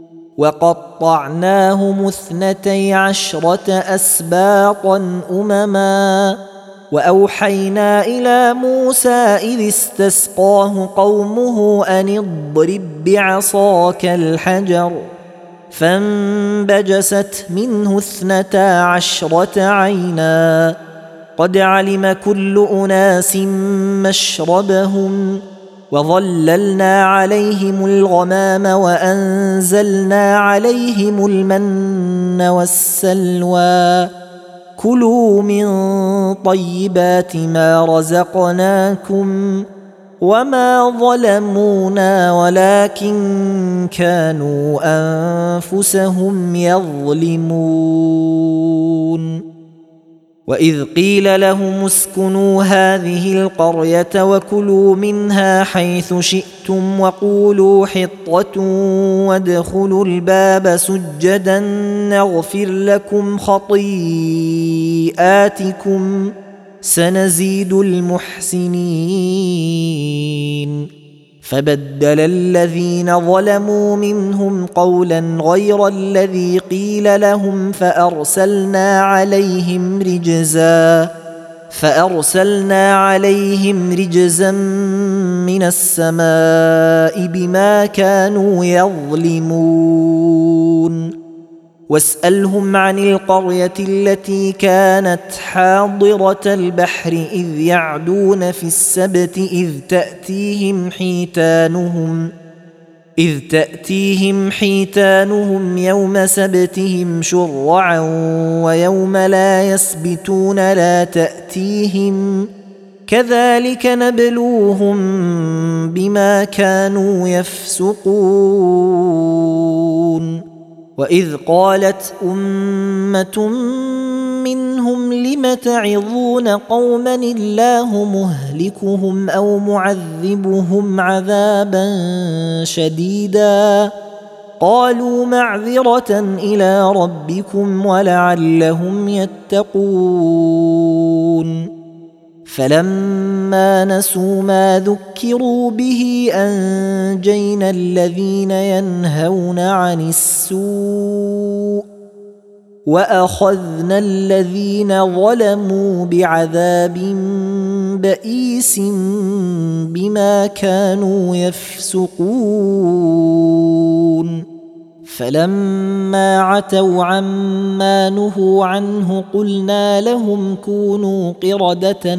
وقطعناهم اثنتي عشرة أسباطا أمما وأوحينا إلى موسى إذ استسقاه قومه أن اضرب بعصاك الحجر فانبجست منه اثنتا عشرة عينا قد علم كل أناس مشربهم وظللنا عليهم الغمام وأنزلنا عليهم المن والسلوى كلوا من طيبات ما رزقناكم وما ظلمونا ولكن كانوا أنفسهم يظلمون. وإذ قيل لهم اسكنوا هذه القرية وكلوا منها حيث شئتم وقولوا حطة وادخلوا الباب سجدا نغفر لكم خطيئاتكم سنزيد المحسنين فبدل الذين ظلموا منهم قولا غير الذي قيل لهم فأرسلنا عليهم رجزا فأرسلنا عليهم رجزا من السماء بما كانوا يظلمون واسألهم عن القرية التي كانت حاضرة البحر إذ يعدون في السبت إذ تأتيهم حيتانهم إذ تأتيهم حيتانهم يوم سبتهم شرعا ويوم لا يسبتون لا تأتيهم كذلك نبلوهم بما كانوا يفسقون وإذ قالت أمة منهم لم تعظون قوما الله مهلكهم أو معذبهم عذابا شديدا قالوا معذرة إلى ربكم ولعلهم يتقون فلما نسوا ما ذكروا به أنجينا الذين ينهون عن السوء وأخذنا الذين ظلموا بعذاب بئيس بما كانوا يفسقون فلما عتوا عما نهوا عنه قلنا لهم كونوا قردة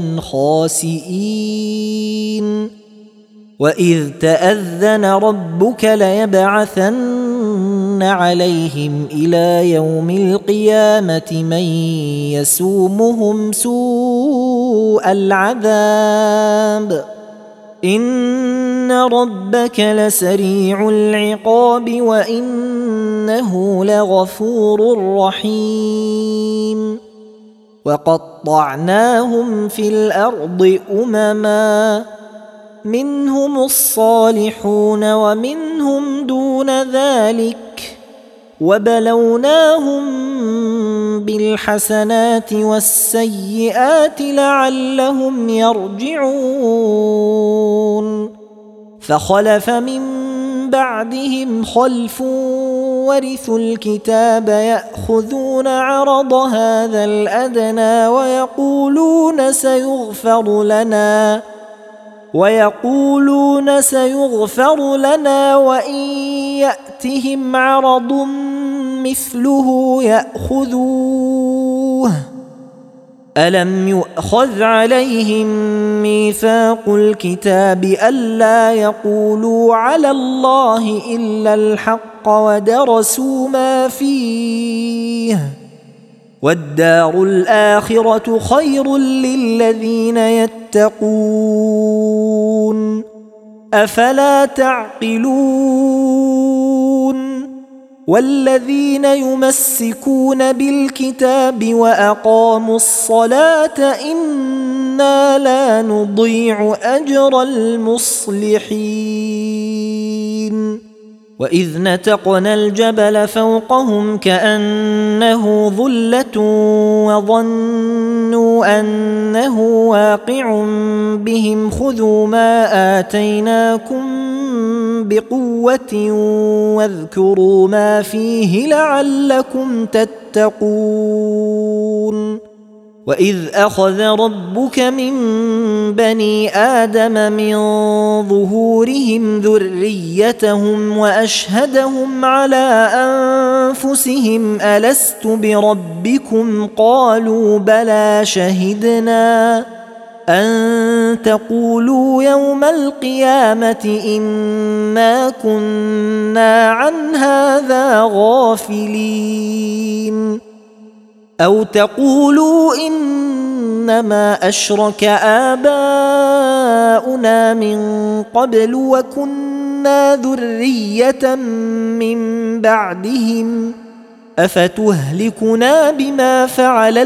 خاسئين وإذ تأذن ربك ليبعثن عليهم إلى يوم القيامة من يسومهم سوء العذاب إن ربك لسريع العقاب وإنه لغفور رحيم وقطعناهم في الأرض أمما منهم الصالحون ومنهم دون ذلك وبلوناهم بالحسنات والسيئات لعلهم يرجعون فخلف من بعدهم خلف ورثوا الكتاب يأخذون عرض هذا الأدنى ويقولون سيغفر لنا ويقولون سيغفر لنا وإن يأتهم عرض مثله يأخذوه ألم يؤخذ عليهم ميثاق الكتاب ألا يقولوا على الله إلا الحق ودرسوا ما فيه والدار الآخرة خير للذين يتقون أفلا تعقلون والذين يمسكون بالكتاب وأقاموا الصلاة إنا لا نضيع أجر المصلحين وإذ نتقنا الجبل فوقهم كأنه ظلة وظنوا أنه واقع بهم خذوا ما آتيناكم بقوة واذكروا ما فيه لعلكم تتقون وإذ أخذ ربك من بني آدم من ظهورهم ذريتهم وأشهدهم على أنفسهم ألست بربكم قالوا بلى شهدنا أن تقولوا يوم القيامة إنا كنا عن هذا غافلين أو تقولوا إنما أشرك آباؤنا من قبل وكنا ذرية من بعدهم أفتهلكنا بما فعل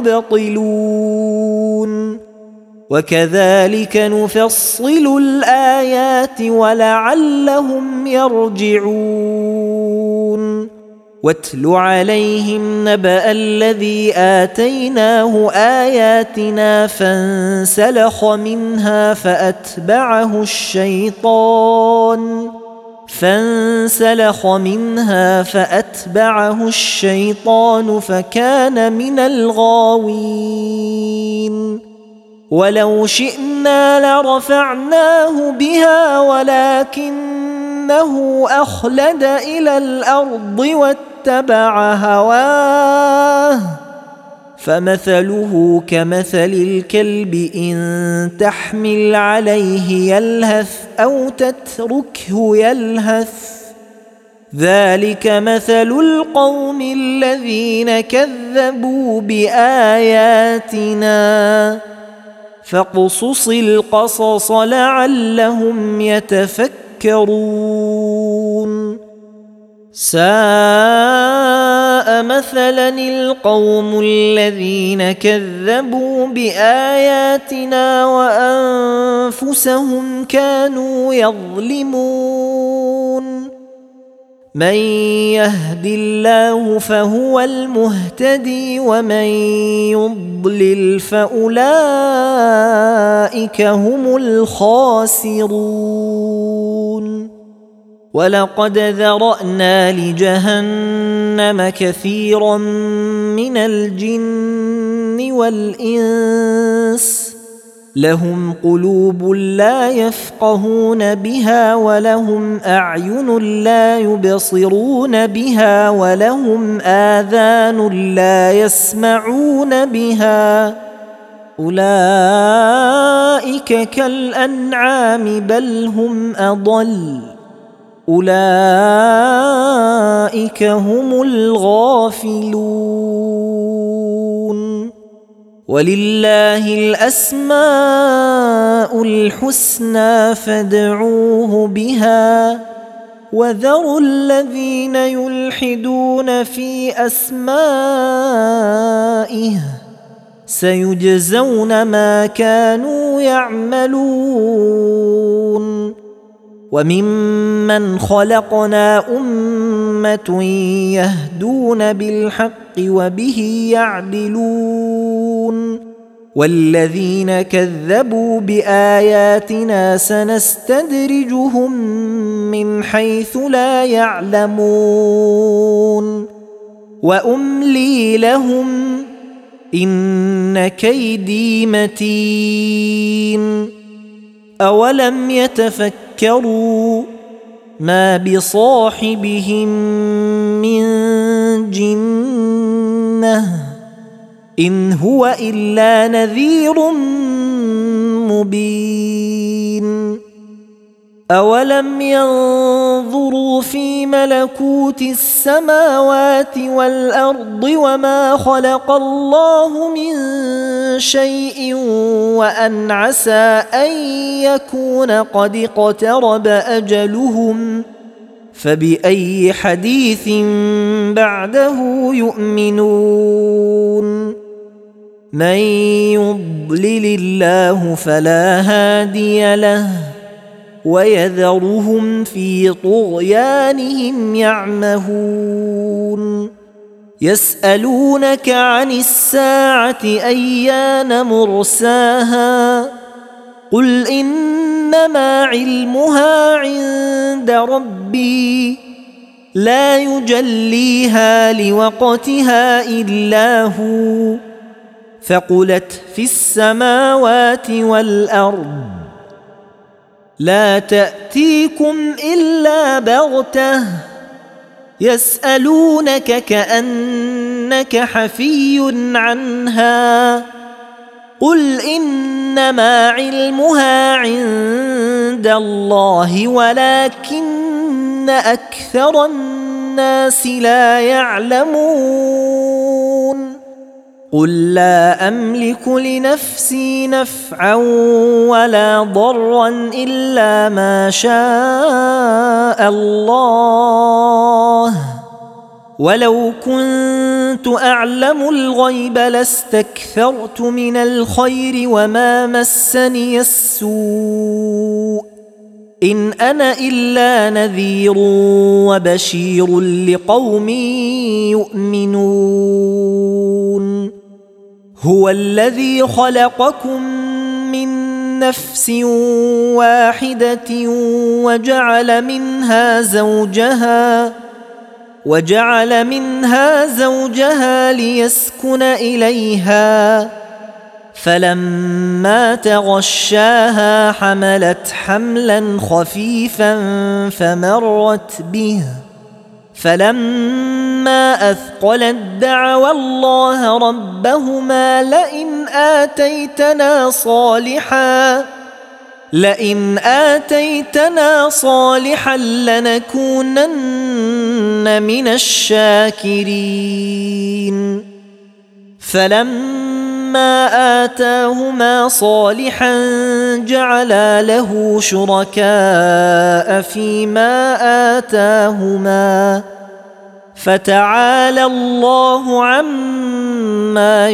المبطلون وكذلك نفصل الآيات ولعلهم يرجعون واتل عليهم نبأ الذي آتيناه آياتنا فانسلخ منها فأتبعه الشيطان فانسلخ منها فأتبعه الشيطان فكان من الغاوين ولو شئنا لرفعناه بها ولكنه أخلد إلى الأرض واتبع هواه فمثله كمثل الكلب إن تحمل عليه يلهث أو تتركه يلهث ذلك مثل القوم الذين كذبوا بآياتنا فاقصص القصص لعلهم يتفكرون ساء مثلا القوم الذين كذبوا بآياتنا وأنفسهم كانوا يظلمون من يهد الله فهو المهتدي ومن يضلل فأولئك هم الخاسرون ولقد ذرأنا لجهنم كثيرا من الجن والإنس لهم قلوب لا يفقهون بها ولهم أعين لا يبصرون بها ولهم آذان لا يسمعون بها أولئك كالأنعام بل هم أضل أولئك هم الغافلون ولله الأسماء الحسنى فادعوه بها وذروا الذين يلحدون في أسمائه سيجزون ما كانوا يعملون وممن خلقنا أمة يهدون بالحق وبه يعدلون والذين كذبوا بآياتنا سنستدرجهم من حيث لا يعلمون وأملي لهم إن كيدي متين أولم يتفكروا ما بصاحبهم من جنة إن هو إلا نذير مبين أولم ينظروا في ملكوت السماوات والأرض وما خلق الله من شيء وأن عسى أن يكون قد اقترب أجلهم فبأي حديث بعده يؤمنون من يضلل الله فلا هادي له ويذرهم في طغيانهم يعمهون يسألونك عن الساعة أيان مرساها قل إنما علمها عند ربي لا يجليها لوقتها إلا هو ثقلت في السماوات والأرض لا تأتيكم إلا بغتة يسألونك كأنك حفي عنها قل إنما علمها عند الله ولكن أكثر الناس لا يعلمون قل لا أملك لنفسي نفعا ولا ضرا إلا ما شاء الله ولو كنت أعلم الغيب لاستكثرت من الخير وما مسني السوء إن أنا إلا نذير وبشير لقوم يؤمنون هو الذي خلقكم من نفس واحدة وجعل منها زوجها وجعل منها زوجها ليسكن إليها فلما تغشاها حملت حملا خفيفا فمرت به فلما أثقلت دعوا الله ربهما لئن آتيتنا صالحا لئن آتيتنا صالحا لنكونن من الشاكرين فلما آتاهما صالحا جعلا له شركاء فيما آتاهما فتعالى الله عما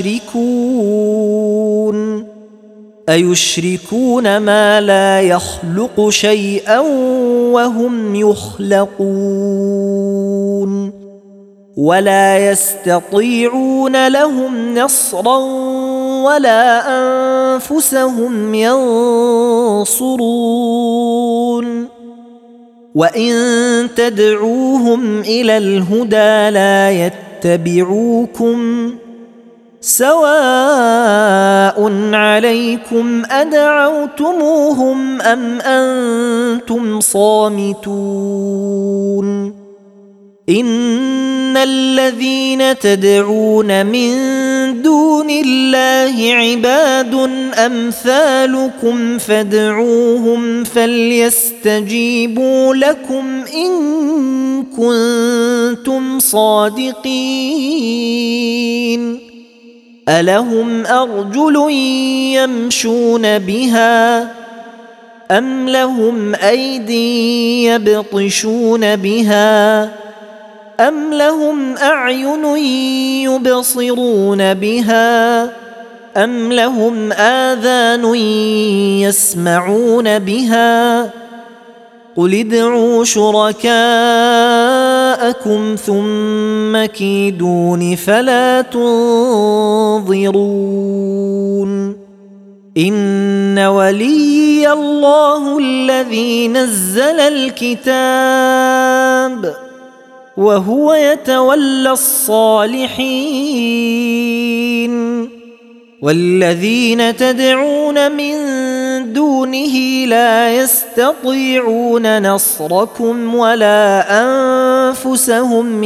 يشركون أيشركون ما لا يخلق شيئا وهم يخلقون ولا يستطيعون لهم نصرا ولا أنفسهم ينصرون وإن تدعوهم إلى الهدى لا يتبعوكم سواء عليكم أدعوتموهم أم أنتم صامتون إن الذين تدعون من دون الله عباد أمثالكم فادعوهم فليستجيبوا لكم إن كنتم صادقين ألهم أرجل يمشون بها أم لهم أيدي يبطشون بها أم لهم أعين يبصرون بها أم لهم آذان يسمعون بها قل ادعوا شركاءكم ثم كيدون فلا تنظرون إن وليي الله الذي نزل الكتاب وهو يتولى الصالحين والذين تدعون من دونه لا يستطيعون نصركم ولا أنفسهم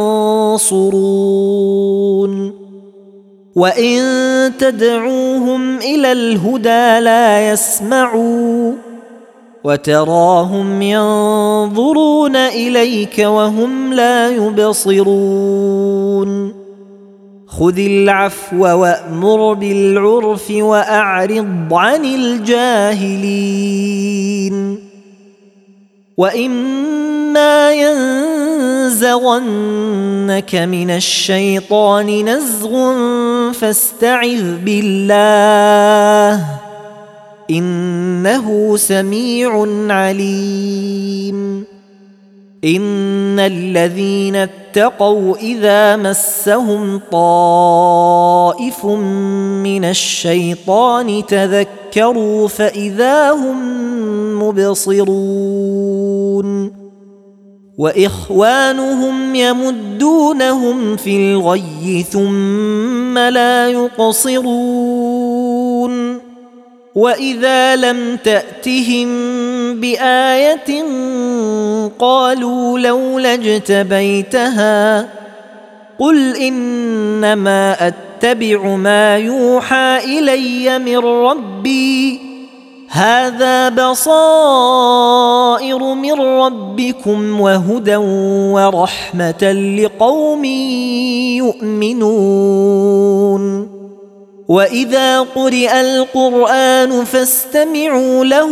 ينصرون وإن تدعوهم إلى الهدى لا يسمعوا وتراهم ينظرون إليك وهم لا يبصرون خذ العفو وأمر بالعرف وأعرض عن الجاهلين وإما ينزغنك من الشيطان نزغ فاستعذ بالله إنه سميع عليم إن الذين اتقوا إذا مسهم طائف من الشيطان تذكروا فإذا هم مبصرون وإخوانهم يمدونهم في الغي ثم لا يقصرون وإذا لم تأتهم بآية قالوا لولا اجتبيتها قل إنما أتبع ما يوحى إلي من ربي هذا بصائر من ربكم وهدى ورحمة لقوم يؤمنون وإذا قرئ القرآن فاستمعوا له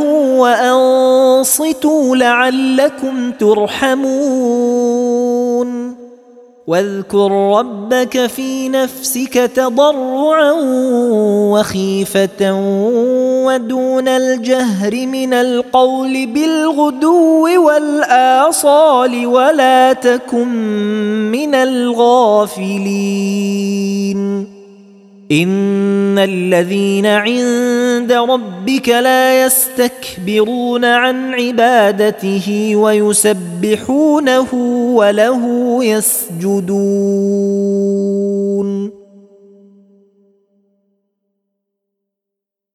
وأنصتوا لعلكم ترحمون واذكر ربك في نفسك تضرعا وخيفة ودون الجهر من القول بالغدو والآصال ولا تكن من الغافلين إن الذين عند ربك لا يستكبرون عن عبادته ويسبحونه وله يسجدون